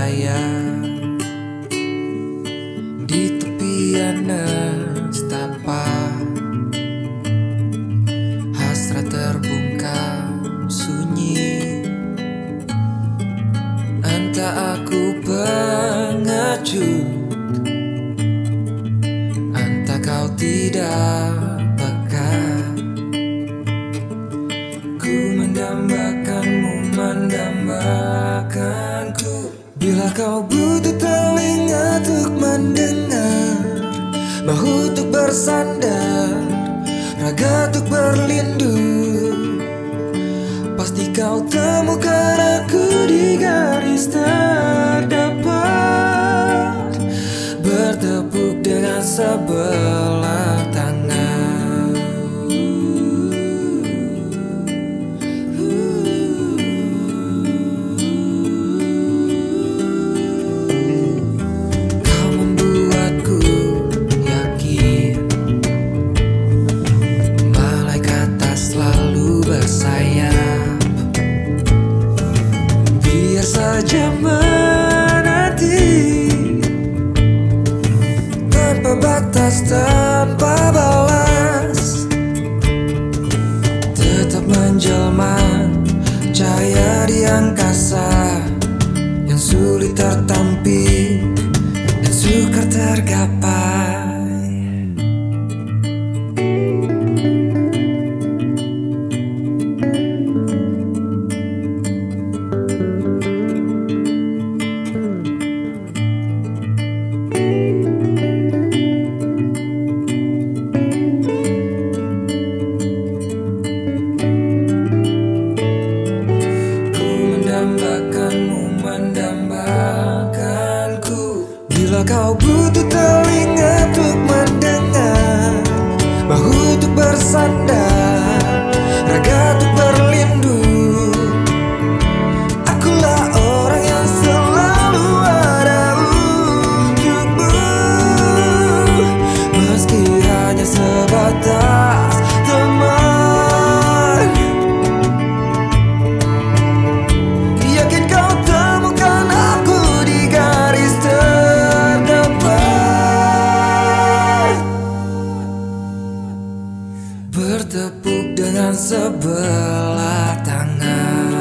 saya di tepian nestapa, hasrat terbungkam sunyi. Entah aku pengecut, entah kau tidak peka. Ku mendambakanmu, mendambakanku. Bila kau butuh telinga untuk mendengar, bahu untuk bersandar, raga untuk berlindung, pasti kau temukan aku di garis terdepan, bertepuk dengan sebelah tangan. Kau membuatku yakin malaikat tak selalu bersayap. Biar saja menanti tanpa batas, tanpa balas, tetap menjelma cahaya di angkasa yang sulit tertampi dan sukar tergapai. Mendambakanmu, mendambakanku. Bila kau butuh telinga untuk mendengar, bahu untuk bersandar, raga untuk berlindung, akulah orang yang selalu ada untukmu. Meski hanya sebatas teman, yakin kau temukan aku di garis terdepan, bertepuk dengan sebelah tangan.